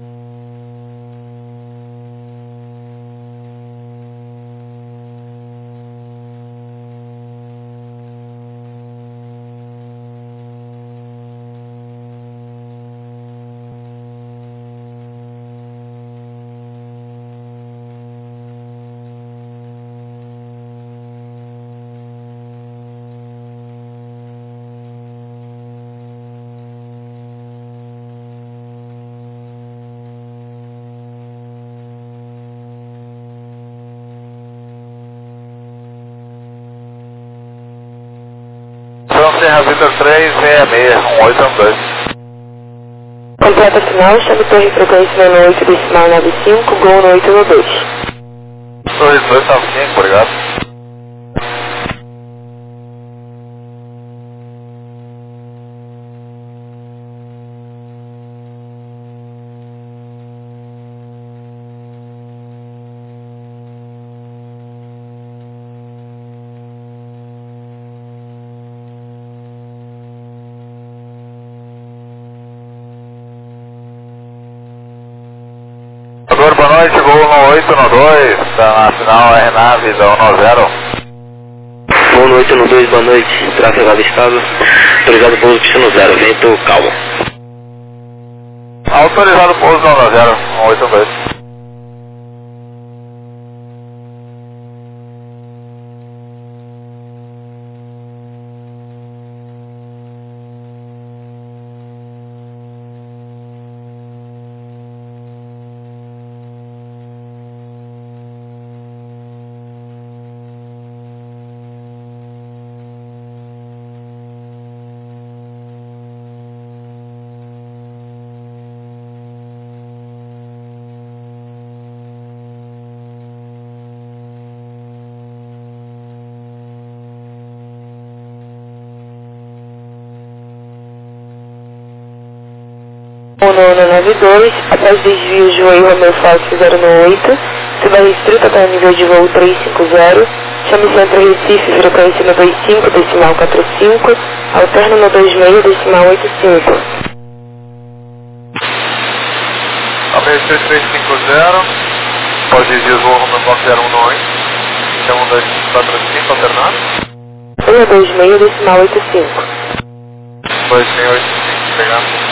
Serra Vitor 366, 1812. Completa final, chame torre frequência no 8 decimal 95, gol no 812. Torre 295, obrigado. Boa noite, gol no 8 no 2, tá na final RNAV da 10. Gol no 8 no 2, boa noite, tráfego avistado, autorizado pouso pista no 0, vento calmo. Autorizado pouso no 10, no 8 no 2. No 92, após desvio de voo Romeo Fox 018, suba restrita para nível de voo 350, chame centro Recife, frequência no 25, decimal 45, alterno no 26, decimal 85. ABC 350, após desvio de voo Romeo Fox 018, chama 245, alternado. 26, decimal 85. 2685, pegando.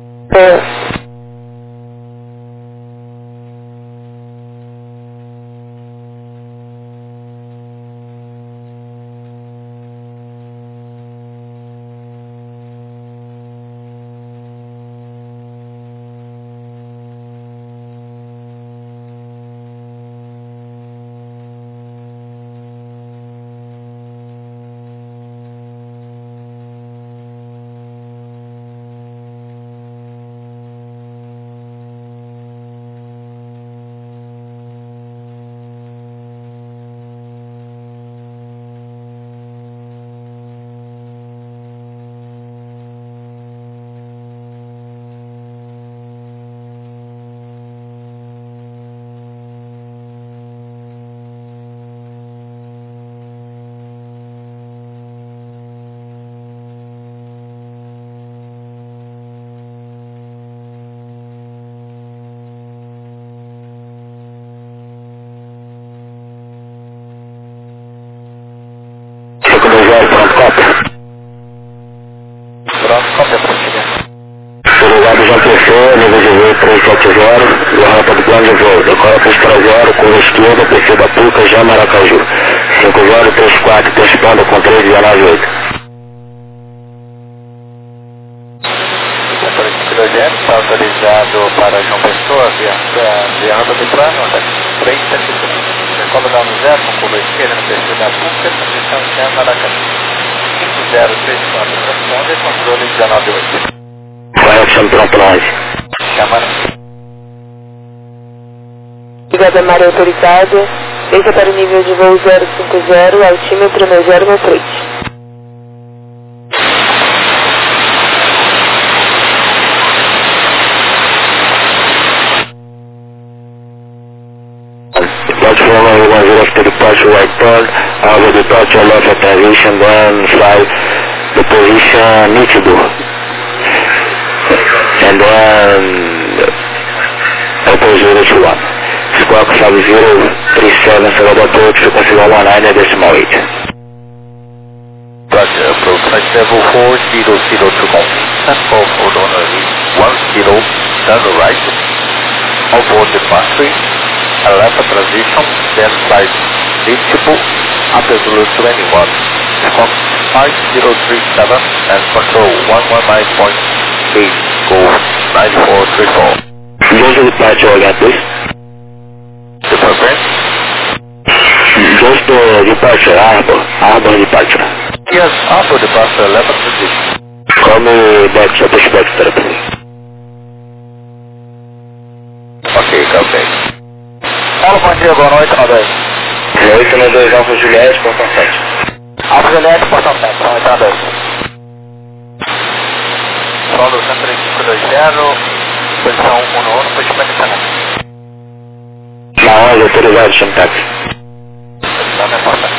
Pronto, cópia para seguir. Obrigado, já fechou, nível de voo 370, do rampa do plano de voo, decora para 0, curva esquerda, PC da Puca, já Maracaju. 5034, testando com 3,198. Está autorizado para João Pessoa, via rampa do plano, 370. Decola da 10 com curva esquerda no PC da Puca, posição já Maracaju. 5034, responde, controle 198. Correção pronto, nós. Chamando. Obrigada, Mário autorizado. Deixa para o nível de voo 050, altímetro no 063. Platform 10 after departure, right turn, over departure, left at aviation, then fly the position nítido. And then 021. Squawk 5037 Salvador, frequency 119 at decimal 8. Roger, approach flight level 4002 confirm, for runway 10, turn right, onboard departure, Alpha transition, then flight reachable, absolute 21, Squawk 5037 and control 119.8, go 9434. Just departure again, please. Departure? Just departure, Arbor departure. Yes, Arbor departure, 11 transition. Call me back to the Spectre, please. Ok, ok. Fala, bom dia, boa noite, André. 892 Alfa Juliette, portão 7. Alfa Juliette, portão 7, boa noite, André. Solo 13520, posição 1 pushback channel. Na ordem, autorizado, chama táxi. Posição é importante.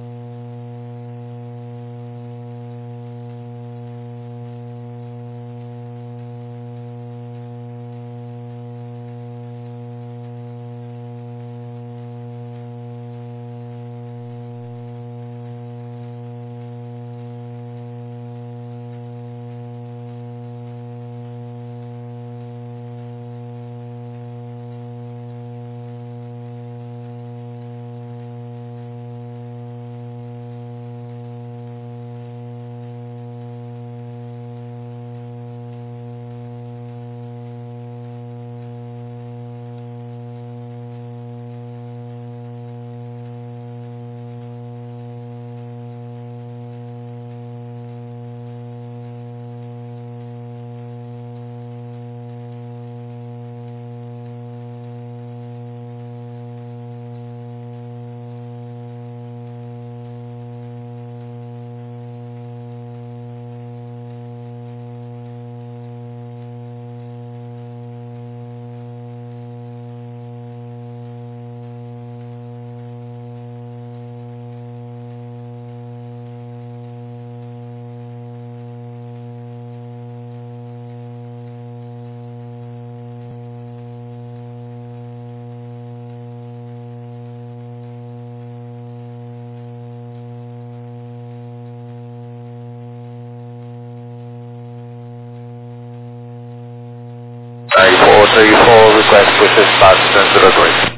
Request pushes start 03.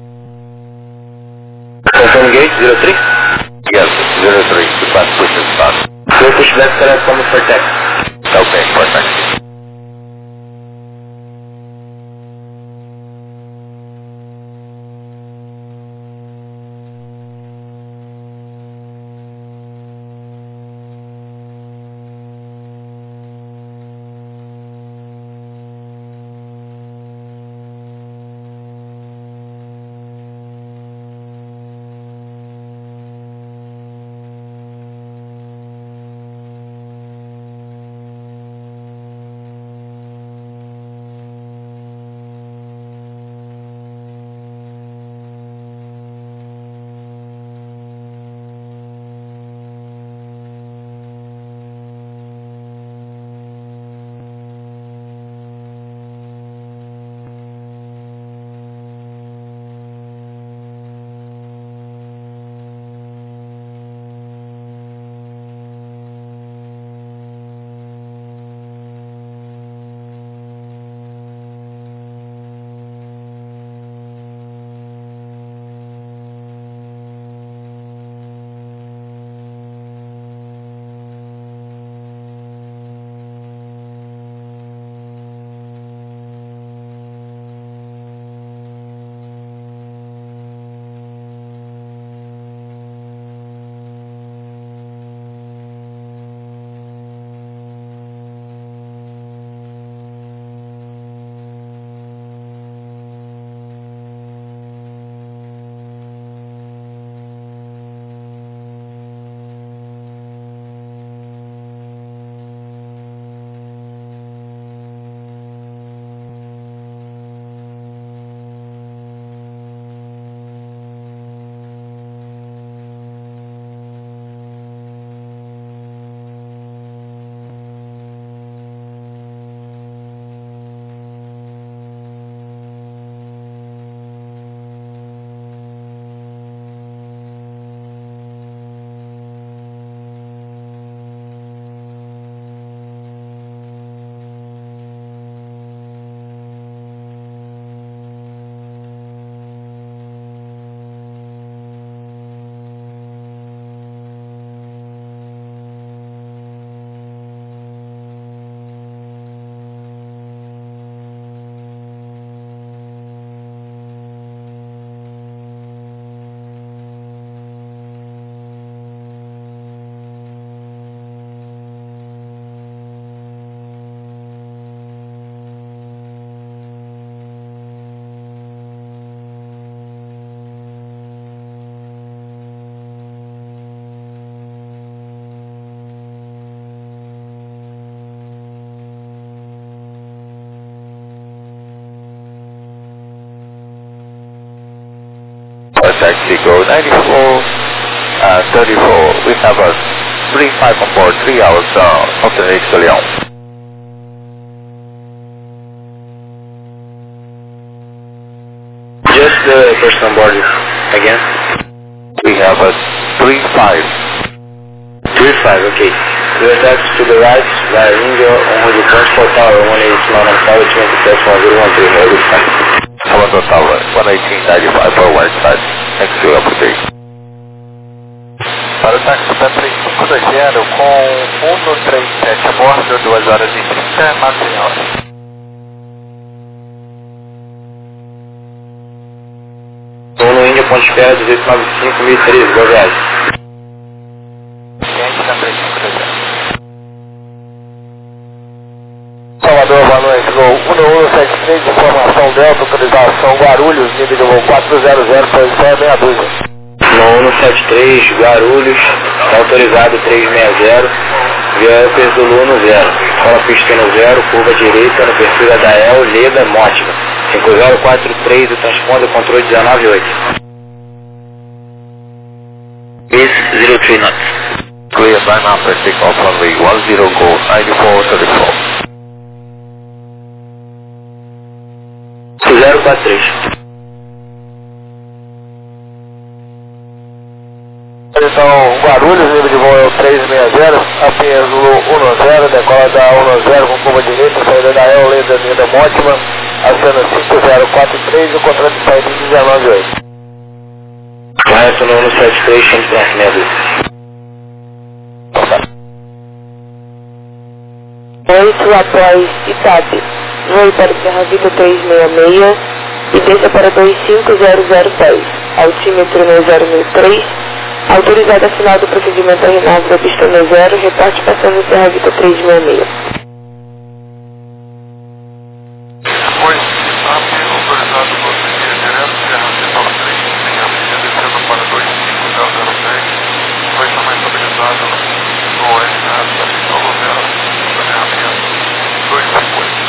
Confirm gate 03? Yes, 03. Request pushes start. Clear pushback select command for taxi. Okay, perfect. taxi, go 94, 34. We have a 35 on board, 3 hours, alternate to Lyon. Just the person on board again. We have a 35. 35, okay. Clear taxi to the right, via India, on the transport tower, 118 on tower, 26.1013, every time. Salvador Tower, 118.95 for west side, next to update. Para o táxi da 3520 com 137 a bordo, 2 horas e 30, Maceió. Estou no Índia, Ponte Espera, 1895, 1013, boa viagem. Cliente da 3520. Salvador, boa noite, Gol 1173, informação Delta, autorização Guarulhos, nível de voo 400, posição meia dúzia. No 173, Guarulhos, autorizado 360, via Perzulu no 0. Fala pista no 0, curva direita, no perfil da Dael, Leda, Mótica. 5043, o transponder, controle 198. Is 03 knots. Clear by number, take off runway 10, go 9434. 043. Então, Guarulhos, nível de voo 360, apenas 10, decola da 10 com curva direita, saída da El, Leda, Leda, Mótima, acena 5043, o controle de saída de 198. Correto no 173, change para meia 8 após Itape, voe para Serra Vita 366 e desça para 25010, altímetro no 003, autorizada a final do procedimento arenado da pista no 0, reparte passando Serra Vita 366. Oi, autorizado para seguir direto, Serra Vita 366, descendo para 25010, vai estar mais estabilizado no oeste, da pista no 0, Serra Vita 258.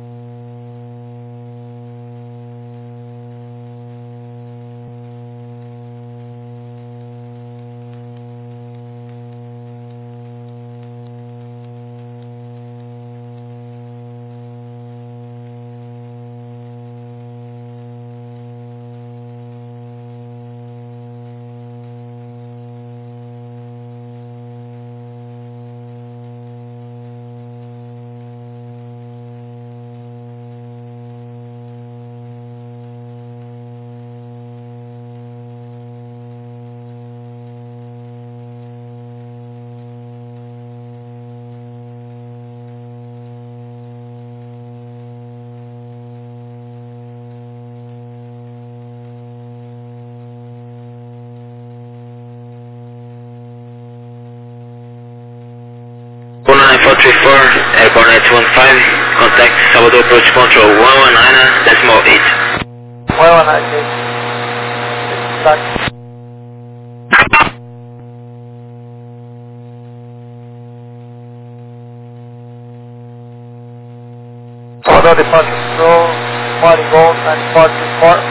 Airborne 815, contact Salvador Approach Control 119.8. 119.8. Taxi. Salvador Departure Control, morning Gold 9434.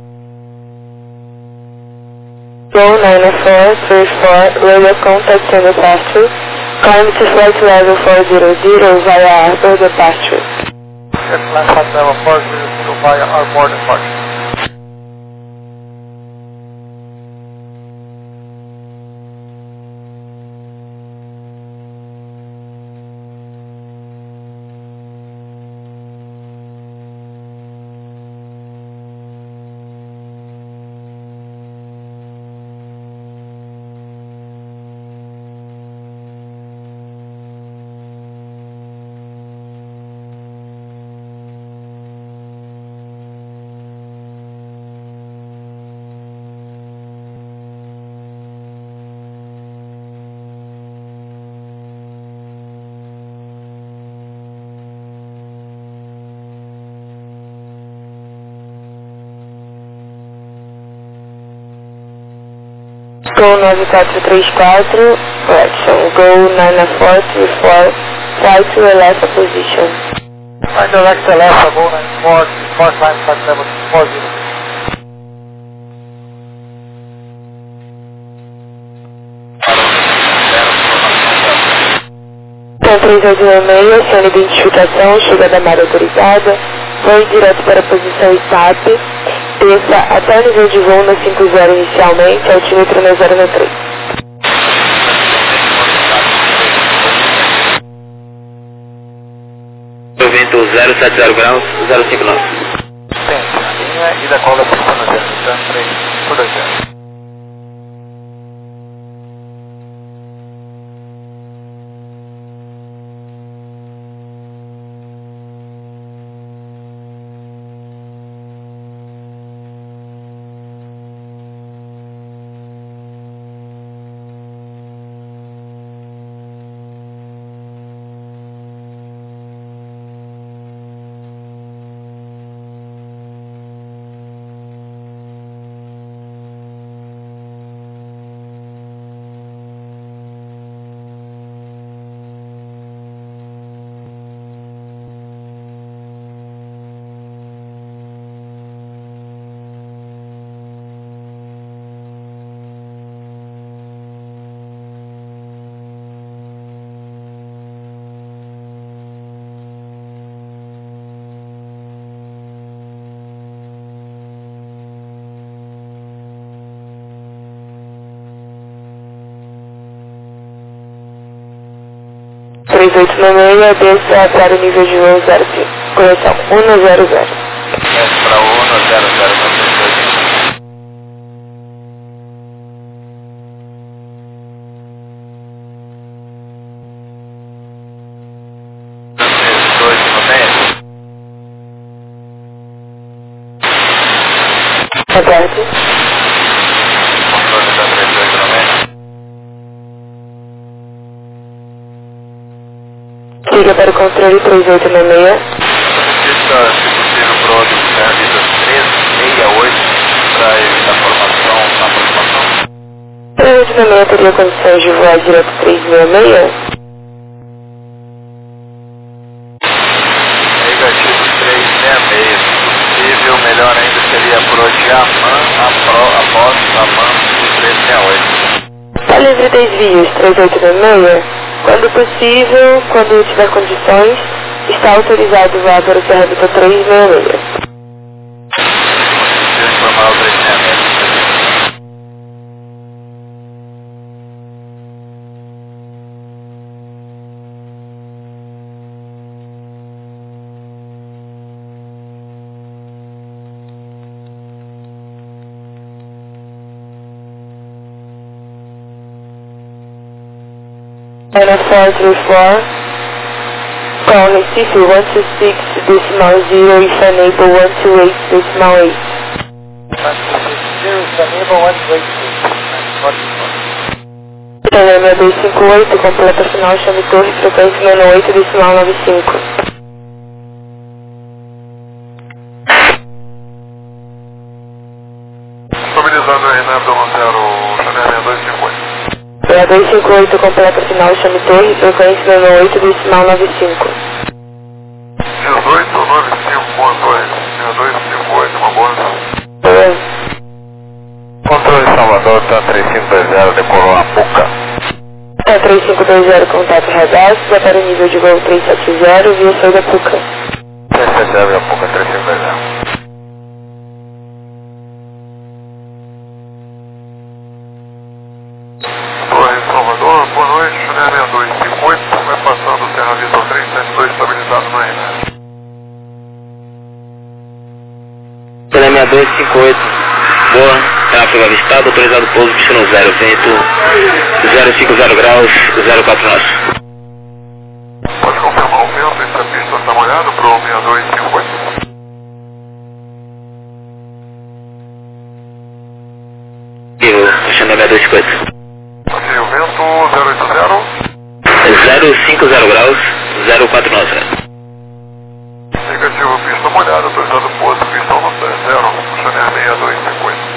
Go 9434, radio contact and departure. Climb to flight level 400 via Arbor departure. Yes, flight level 400 via Arbor departure. Go 9434, correction. Go 9434, try to elect a position. Find direct left, go 94, line flight level 40. 3896, sem identificação, chegada à área autorizada, voe direto para a posição STAP, desça até o nível de voo na 50 inicialmente, altímetro na 093. Vento 070 graus, 059. Tente na linha e da cola por cima 0, então 3 por 0. Desça para o nível de voo 05. Correção 100. Desce para 100, Boa tarde. controle da 3896. Siga para o controle 3896. Solicita, se possível, para o serviço 368 para evitar formação na aproximação. 3896 teria condições de voar direto 366? Negativo 366. Se possível, melhor ainda seria por Odiaman após a MAN do 368. Está livre desvios 3896. Quando possível, quando tiver condições, está autorizado voar para o Serra Vitor 366. Se informar o 366. Ana 434, call Recife 126 decimal 0 if enable 128 decimal 8. Telema 258, completa final, chame torre, frequência 68 decimal 95. Estabilizando aí na Abdom 0, Chanel 250. 258, completa final, chame torre, frequência 68 decimal 95. 1895.2, uma boa. Boa. Controle Salvador, tá 3520, decolou a Puca. Tá 3520, contato radar, já para o nível de voo 370, via saída Puca. 370 a Puca, 3520. Torre Salvador, boa noite, Chanel 6258, vai passando o Serra Vitor 372 estabilizado na RNET. Telema 258, boa, tráfego avistado, autorizado pouso, destino 0, vento 050 graus, 04 nós. Pode confirmar o vento, essa pista está molhada para o 6258. E o Chanel 258. Ok, o vento 080. 050 graus, 04 nós. Negativo, pista molhada, autorizado pouso, pistão no 0, Chanel 6250.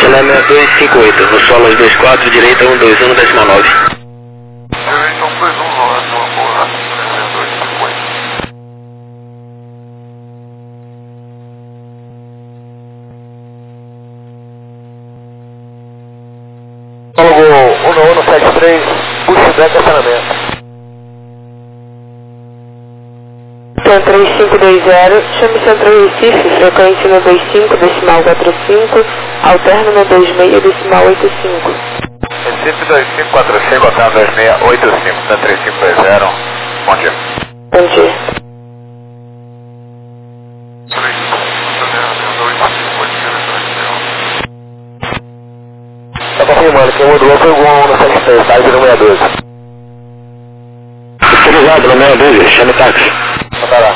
Elemento 258, no solo 24, direita 121, decimal 9. Então 21, rolando uma boa, 258. Alugou 1173, pushback acionamento. Então 3520, chame Centro Recife, frequência no 25, decimal 45, alterno no 26, decimal 85. Recife 2545, alterno 2685, da 3520, bom dia. Bom dia. Tá confirmando, quem modulou foi o 1173, tá? De número 12. Autorizado, número 12, chame táxi. Tá lá.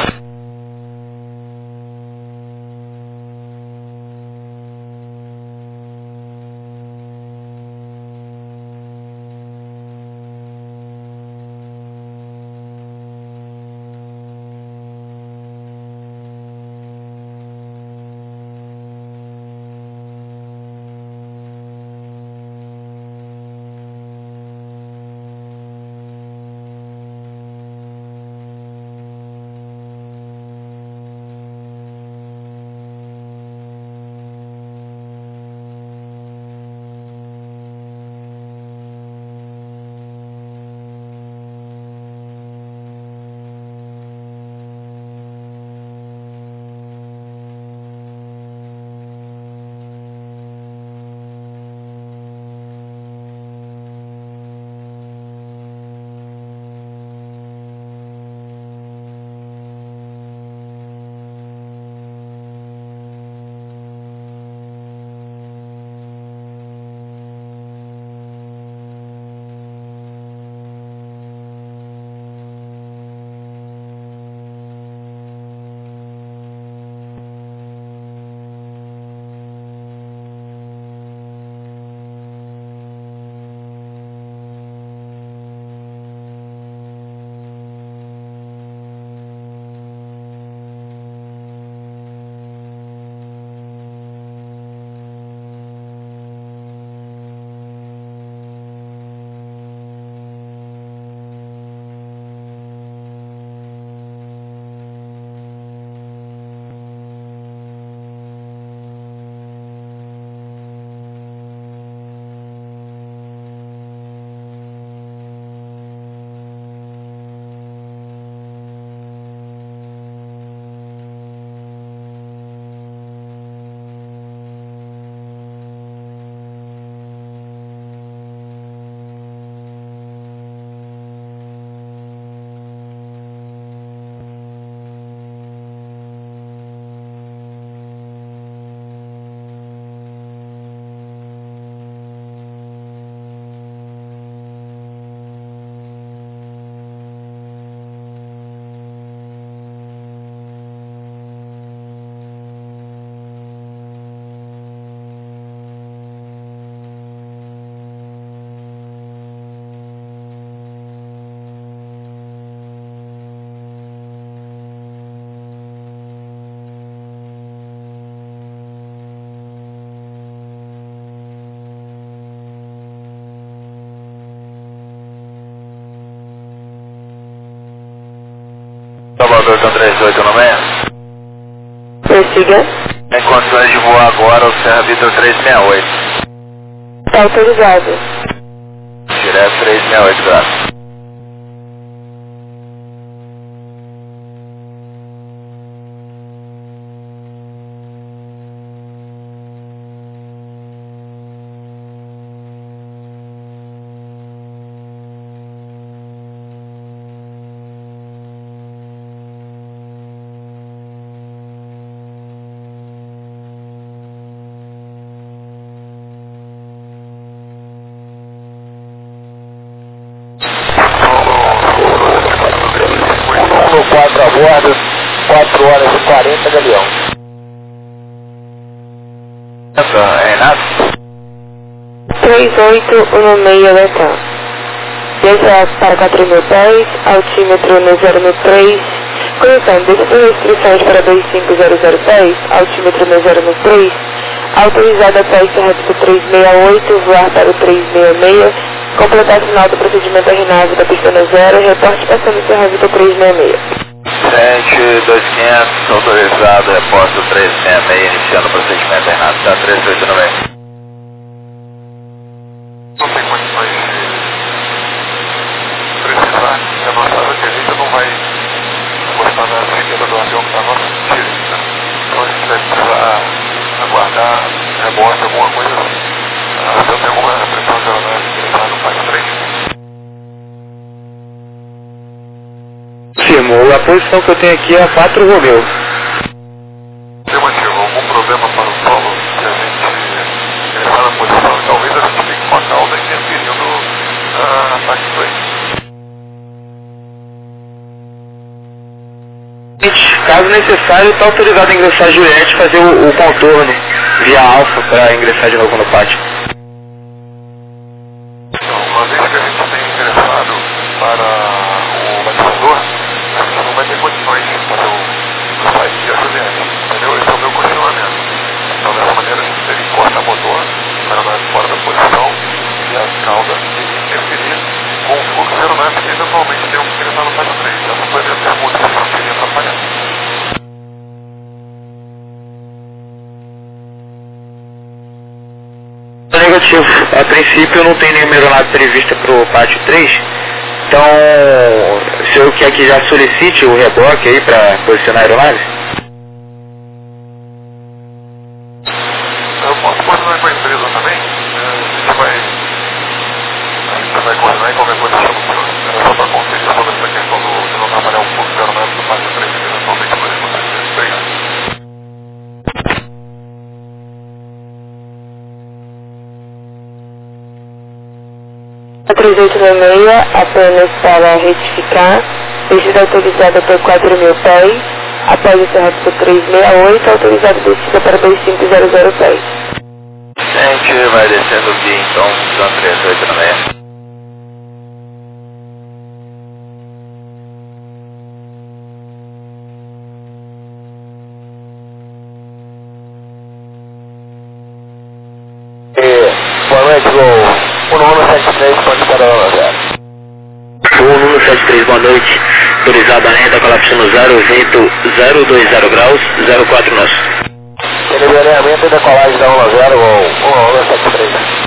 Salvador tá 3896. Prossiga. Em condições de voar agora o Serra Vitor 368. Está autorizado. Direto 368 graus. A bordo, 4 horas e 40, Galeão. Renato? 3816 Betão. Desça para 4.000 pés, altímetro no 013, conexão desde restrições para 25000 pés, altímetro no 013, Autorizado a sair Serrapito 368, voar para o 366, completar final do procedimento RNAV da pista 0, reporte passando Serrapito 366. Frente 2500, autorizado, repórter 366, iniciando o procedimento RNAV da 389. Não tem condições de precisar, a nossa direita não vai encostar na esquerda do avião que está à nossa direita. Então a gente vai precisar aguardar rebote, alguma coisa assim. Se eu tenho alguma pressão de aeronave interessada no Pátio 3. Firmou, a posição que eu tenho aqui é a 4 Romeu. Afirmativo, algum problema para o solo que a gente ingressar na posição, talvez a gente fique com a cauda interferindo na Pátio 3. Caso necessário, está autorizado a ingressar a Juliette e fazer o contorno via Alfa para ingressar de novo no pátio. Então, uma vez que a gente tem ingressado para o batizador, a gente não vai ter condições de fazer o sair via Juliette, entendeu? Esse é o meu questionamento. Então, dessa maneira, a gente teria que cortar o motor, para a nave fora da posição, e a cauda interferir com o fluxo de aeronaves que eventualmente tenham que ingressar no pátio 3. Essa foi a minha pergunta, se não seria atrapalhar. Negativo. A princípio não tem nenhuma aeronave prevista para o pátio 3. Então, o senhor quer que já solicite o reboque aí para posicionar a aeronave? Eu posso coordenar com a empresa também. A gente vai coordenar e qualquer coisa chama o senhor. Era só para conferir sobre essa questão de não trabalhar o fluxo de aeronaves do pátio 3, que eventualmente poderia acontecer. Obrigado. A 3896, apenas para retificar, descida autorizada por 4.000 pés, após o Serrapito 368, autorizado descida para 2500 pés. A gente vai descendo o guia então, usando 3896. Boa noite, Gol. 1173, pode para a 1173, boa noite. Autorizado a renda, colapso no 0, vento 020 graus, 04 nosso. Liberamento e decolagem da 10, Gol. 1173.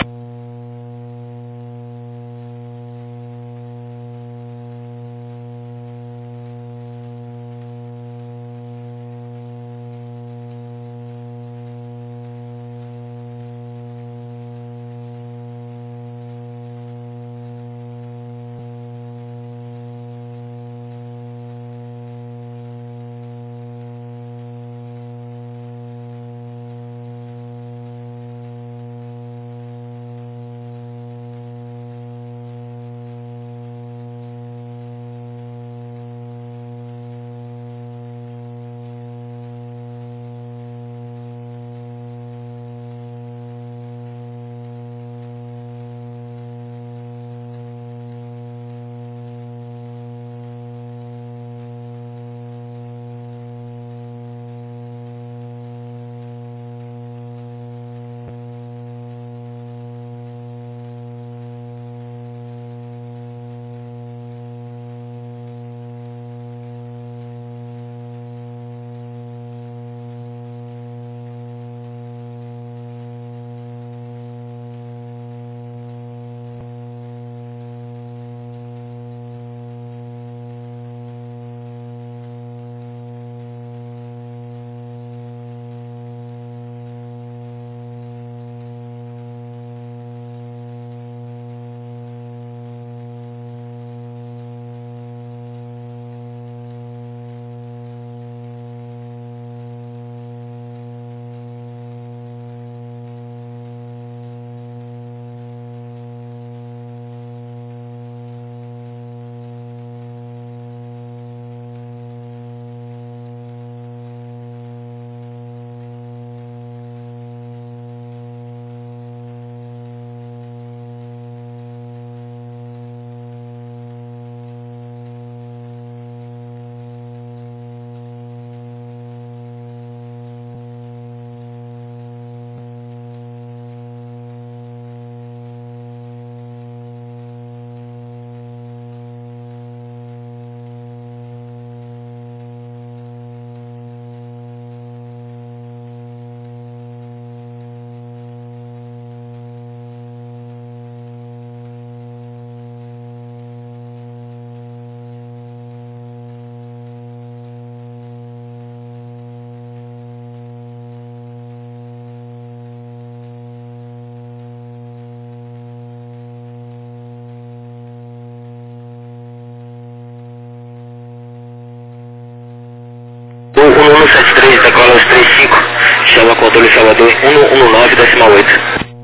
O 1173, decola os 35, chama controle Salvador 119,8.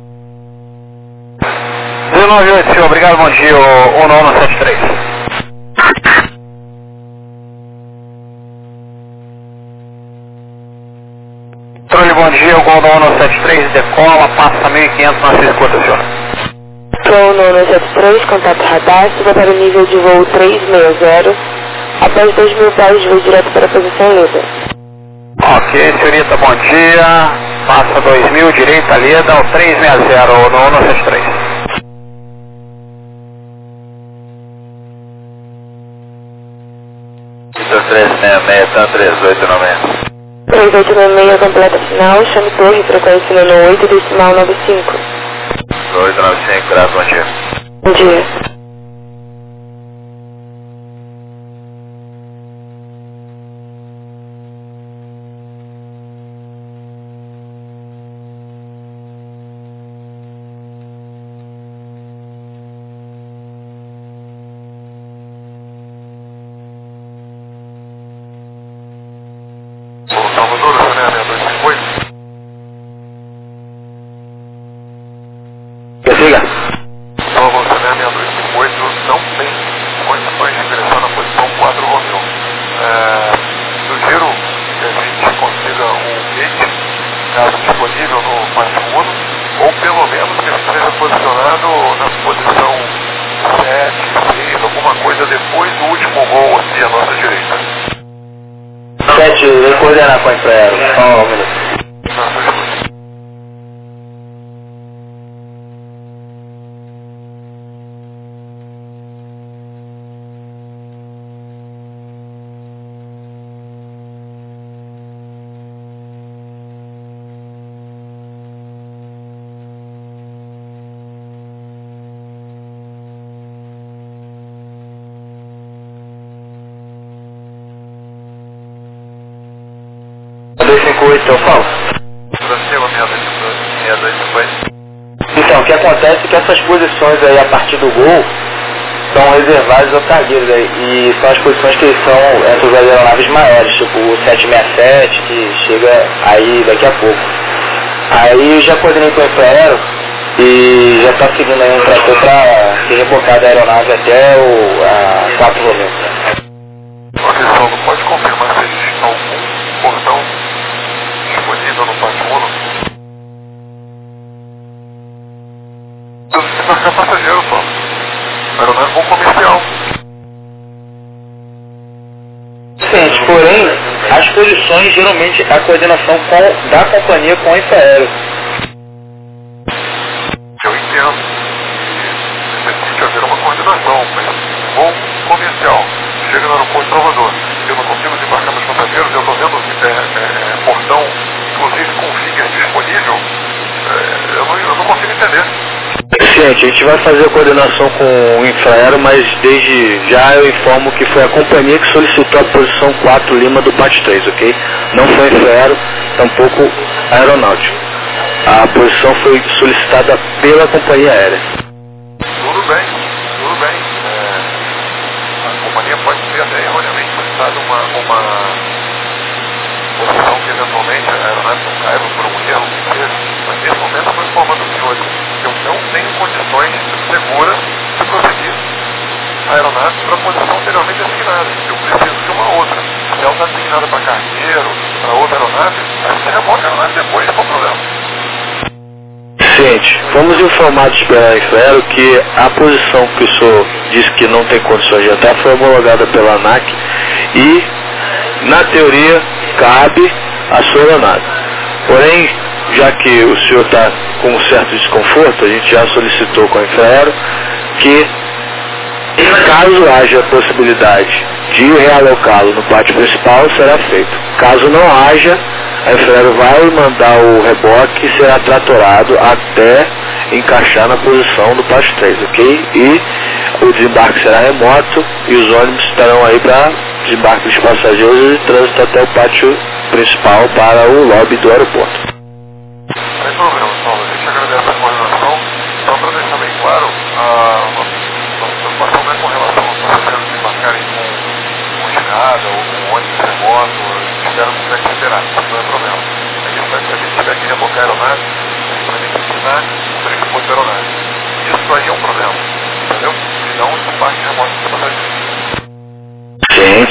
298, senhor, obrigado, bom dia, o 1173. Controle, bom dia, o Gol do 1173, decola, passa 1500 na sua escuta, senhor. Gol 1173, contato radar, suba para o nível de voo 360, após 2.000 pés de voo direto para a posição Leda. Ok, senhorita, bom dia, passa 2000, direita, Leda, o 360, no 1173. 366, tá 3896. 3896, completa final, chame torre, frequência no 8, decimal 95. 895, graças, bom dia. Bom dia. Salvador, Saneamento 258. Siga. Salvador, Saneamento 258, não tem condições de ingressar na posição 4 Romeu. Sugiro que a gente consiga um gate, caso disponível no Pátio 1, ou pelo menos que ele esteja posicionado na posição 7, 6, alguma coisa depois do último voo aqui à nossa direita. 7, vem coordenar com a Infraero. Só um minuto. Nossa escuta. Eu falo. Brasil, 6250. Então, o que acontece é que essas posições aí a partir do gol são reservadas aos cargueiros aí, e são as posições que são entre as aeronaves maiores, tipo o 767, que chega aí daqui a pouco. Aí eu já coordenei com o Infraero e já está seguindo aí um trator para ser rebocado a aeronave até a 4 Romeu. Professor, não pode confirmar se existe algum portão disponível no Pátio 1? Se marcar passageiro só. Aeronave bom comercial. Gente, porém, as posições geralmente a coordenação da companhia com a Infraero. Eu entendo. Necessita haver uma coordenação, mas voo comercial. Chega no aeroporto de Salvador. Eu não consigo desembarcar meus passageiros, eu estou vendo portão, inclusive com figure disponível. Eu não consigo entender. Gente, a gente vai fazer a coordenação com o Infraero, mas desde já eu informo que foi a companhia que solicitou a posição 4 Lima do Pátio 3, ok? Não foi a Infraero, tampouco a aeronáutica. A posição foi solicitada pela companhia aérea. Tudo bem, tudo bem. A companhia pode ter até erroneamente solicitado uma posição que eventualmente a aeronave não caiba por um erro que seja. Mas nesse momento eu estou informando os senhores que eu não tenho condições seguras de prosseguir a aeronave para a posição anteriormente designada. Eu preciso de uma outra. Se ela está designada para cargueiro, para outra aeronave, a gente reboca a aeronave depois, não tem problema. Gente, fomos informados pela Infraero que a posição que o senhor disse que não tem condições de entrar foi homologada pela ANAC e, na teoria, cabe a sua aeronave. Porém, já que o senhor está com um certo desconforto, a gente já solicitou com a Infraero que, caso haja a possibilidade de realocá-lo no pátio principal, será feito. Caso não haja, a Infraero vai mandar o reboque e será tratorado até encaixar na posição do pátio 3, ok? E o desembarque será remoto e os ônibus estarão aí para desembarque dos passageiros e trânsito até o pátio principal para o lobby do aeroporto. Sem problema, Paulo. A gente agradece a coordenação. Só para deixar bem claro, a nossa preocupação não é com relação aos passageiros desembarcarem com girada ou com ônibus remoto. Espero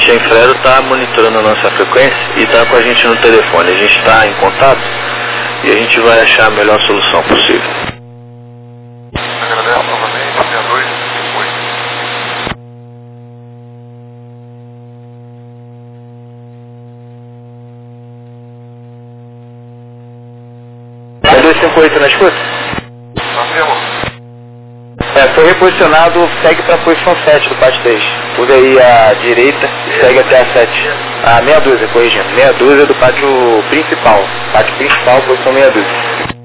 Chanfrero está monitorando a nossa frequência e está com a gente no telefone. A gente está em contato e a gente vai achar a melhor solução possível. Agradeço novamente, 6258. É 258 na escuta? Afirmo. Foi reposicionado, segue para a posição 7 do pátio 3. Muda aí à direita e segue até a 7. A meia dúzia, corrigindo. Meia dúzia do pátio principal. Pátio principal, posição meia dúzia.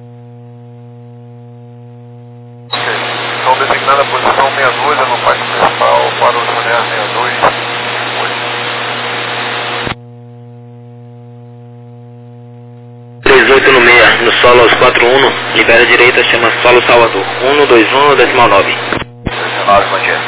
Ok. Então designada a posição 62 no pátio principal para o Júnior 6258. 38 no meia, no solo aos 41, libera a direita, chama solo Salvador. 121, decimal 9. 19, bom dia.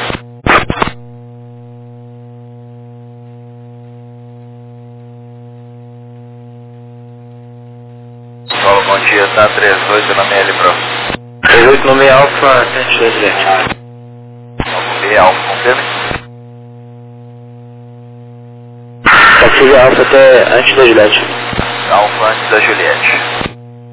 Solo, bom dia, tá 38 na meia ali, pro. 38 no meia, alfa, 102 leste. Meia alfa, confirme. Taxi alfa até antes da Juliette. Alfa antes da Juliette.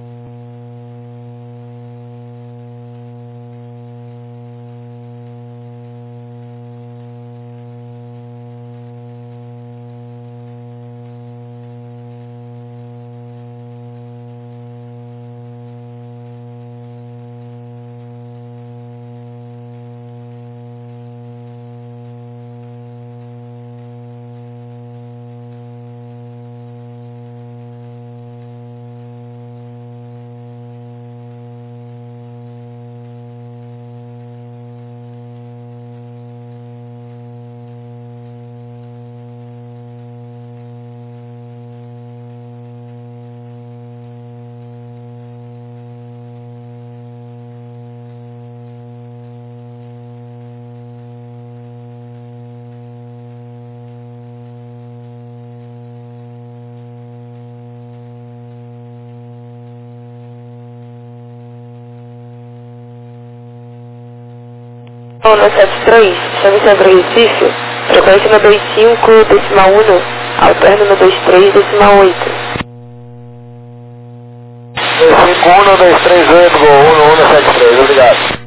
No 73, chame Centro Recife, frequência no 25, decimal 1, alterno no 23, decimal 8. 251, 238, gol 1173, obrigado.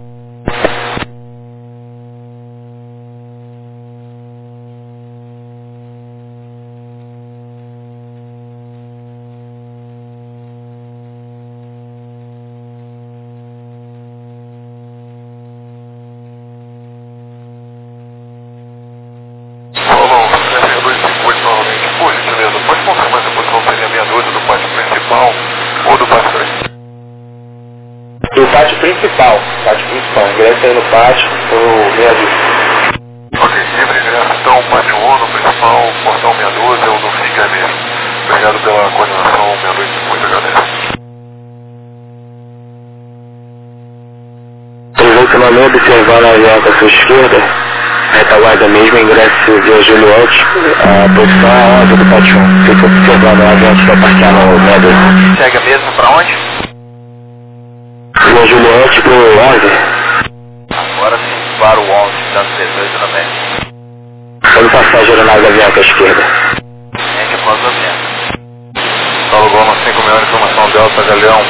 Solo 6258 novamente, por gentileza, pode confirmar se a posição seria 62 do pátio principal ou do pátio 3? Do pátio principal, ingressa aí no pátio, o meia dúzia. Ok, livre ingresso, então, pátio 1 no principal, portão 62 é o do FIGA mesmo. Obrigado pela coordenação, 6258, agradeço. 38 no meio, observando a avião com a sua esquerda, retaguarda mesmo, ingresso via Juliette, a posição é 11 do pátio 1. Fica observando o avião que vai parquear no meia dúzia. Chega mesmo pra onde? Via Juliette pro 11. Agora sim, para o 11, dando 18 na meia. Todo passageiro na avião com a esquerda. Gente, após o vento. Solo Goma 5.000, informação Delta Galeão.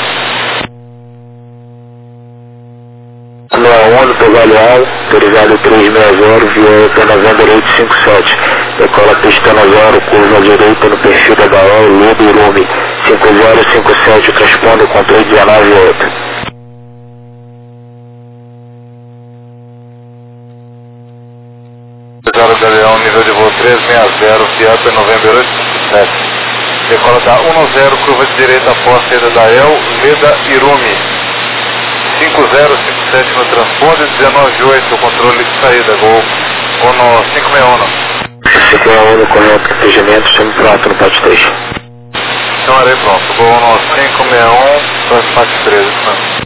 No 11 pro Galeão, autorizado 360, via P90 direito 57. Decola pista 0, curva à direita no perfil da Gael, Lido e Lume. 5057, transponde controle 198. Zero Galeão, nível de voo 360, Fiat November 857. Decola da 10, curva de direita após saída da El, Leda e Rume. 5057 no transponder, 198, controle de saída, gol 561. 51 correto, protegimento, estamos pronto no pátio 3. Então, arei pronto, gol 561, para o pátio 13, não.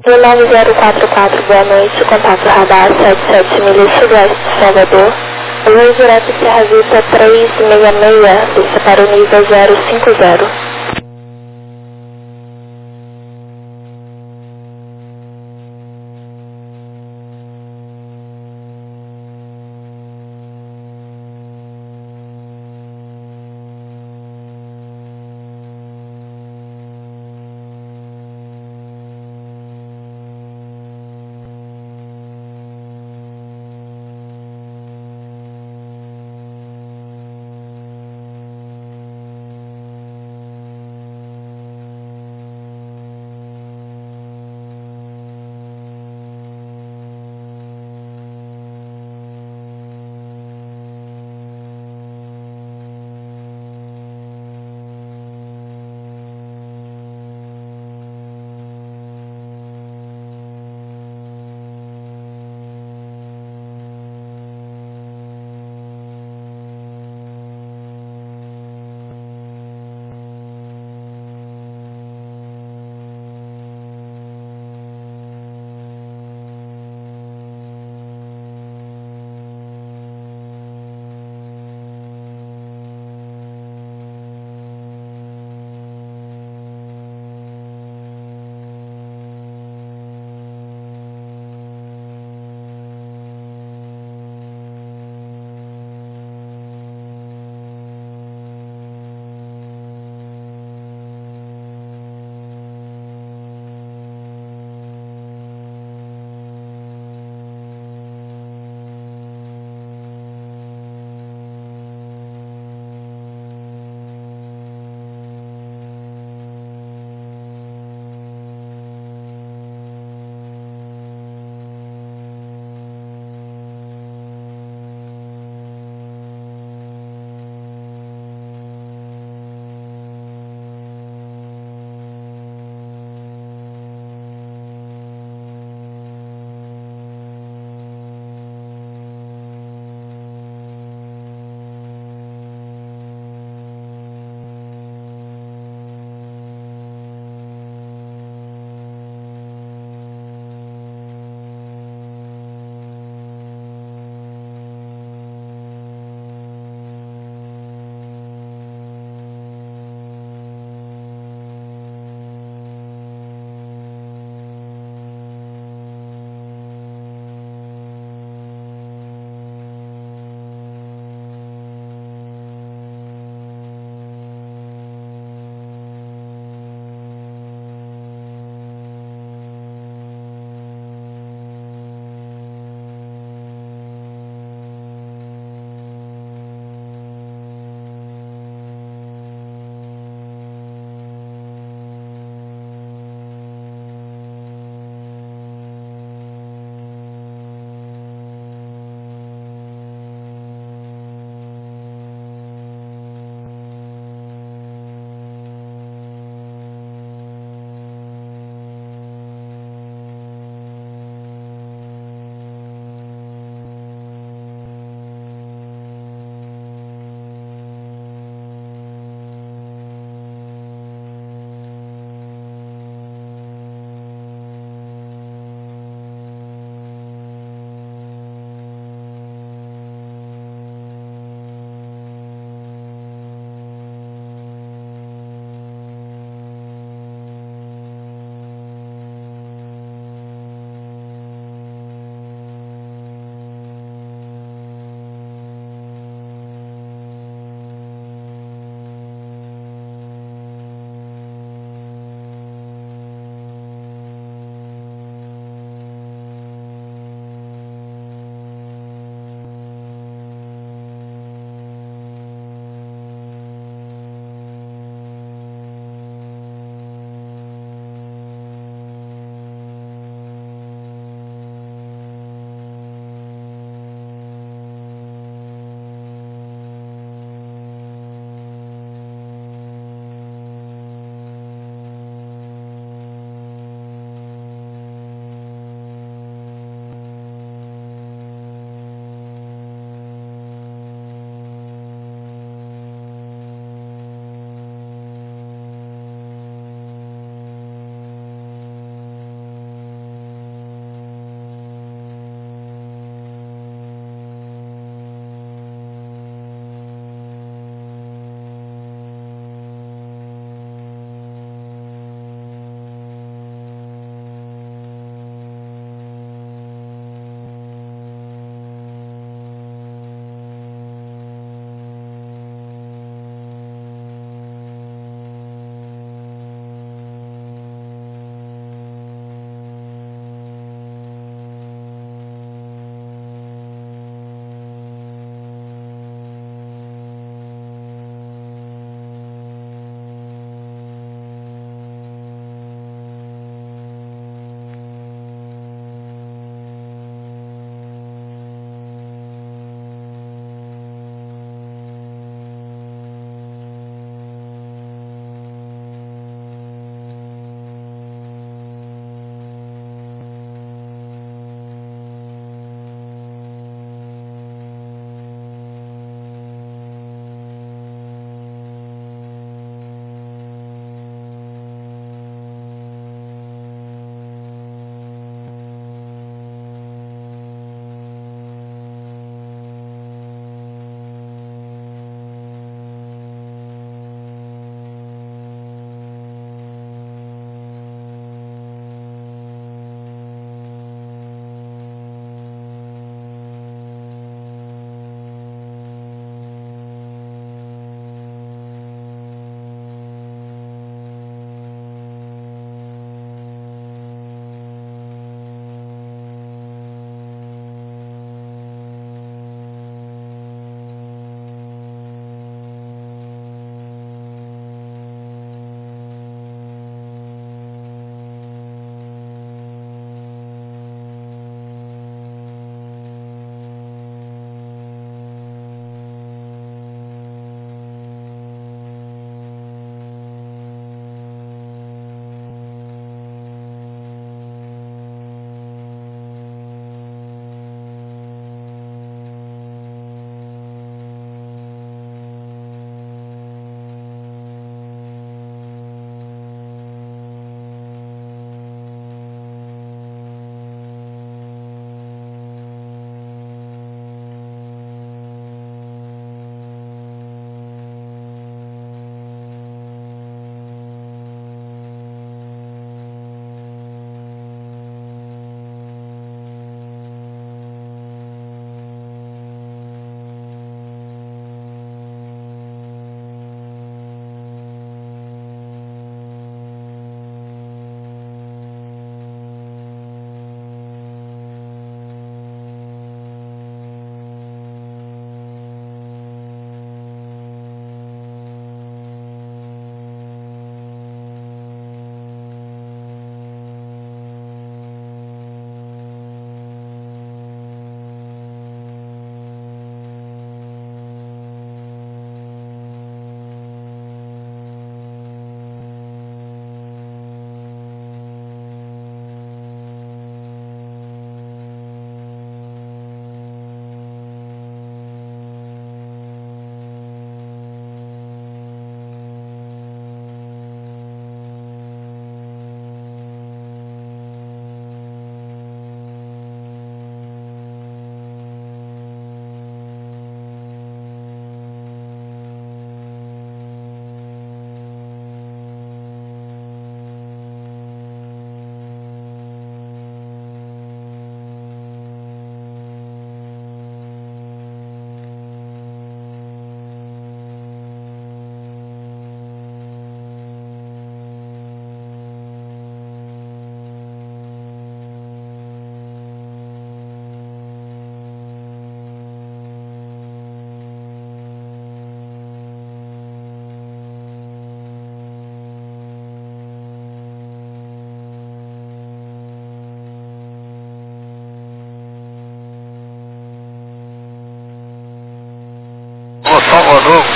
Do 9044, boa noite, contato radar 77 milhas sudoeste de Salvador. Voo direto Serra Vista 366, desça para o nível 050.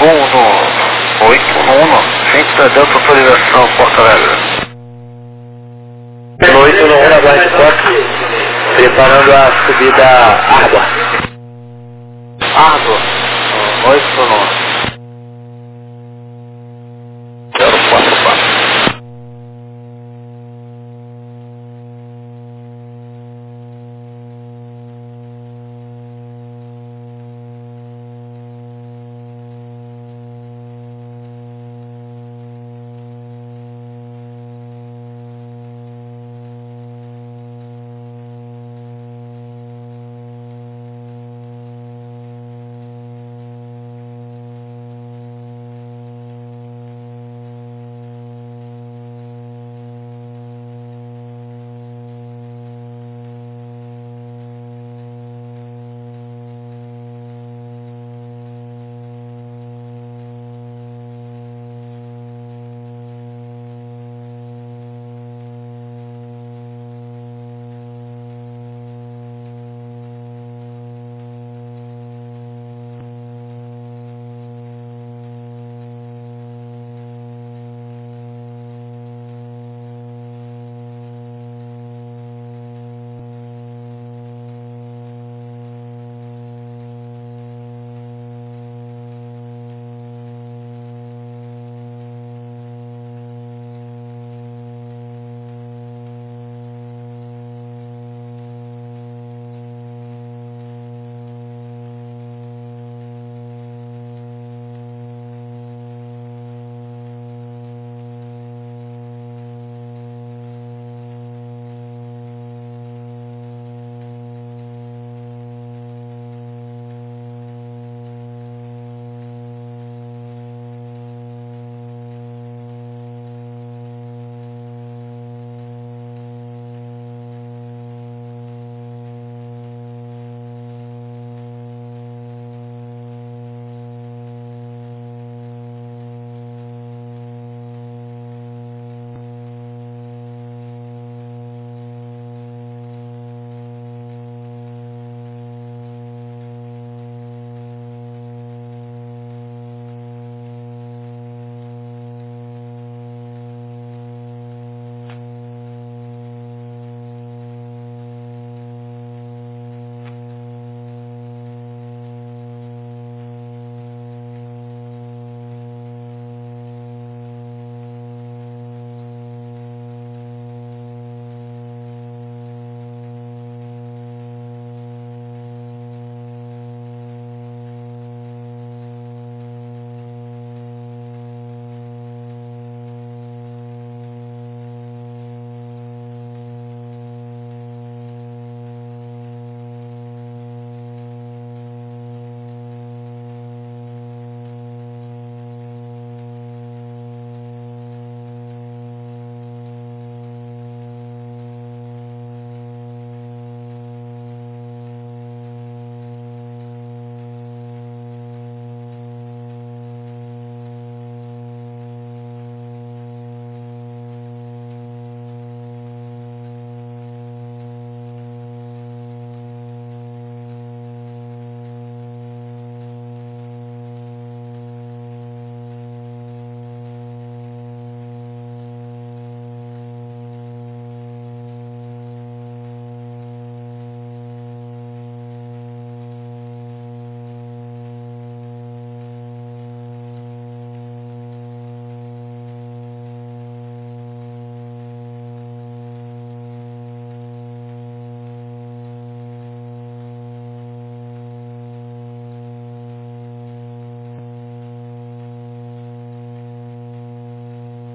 no 81, gente da Delta autorização, Porto Alegre. No 891 na Barra de Coca, preparando a subida Árbor. Ardor, 8 no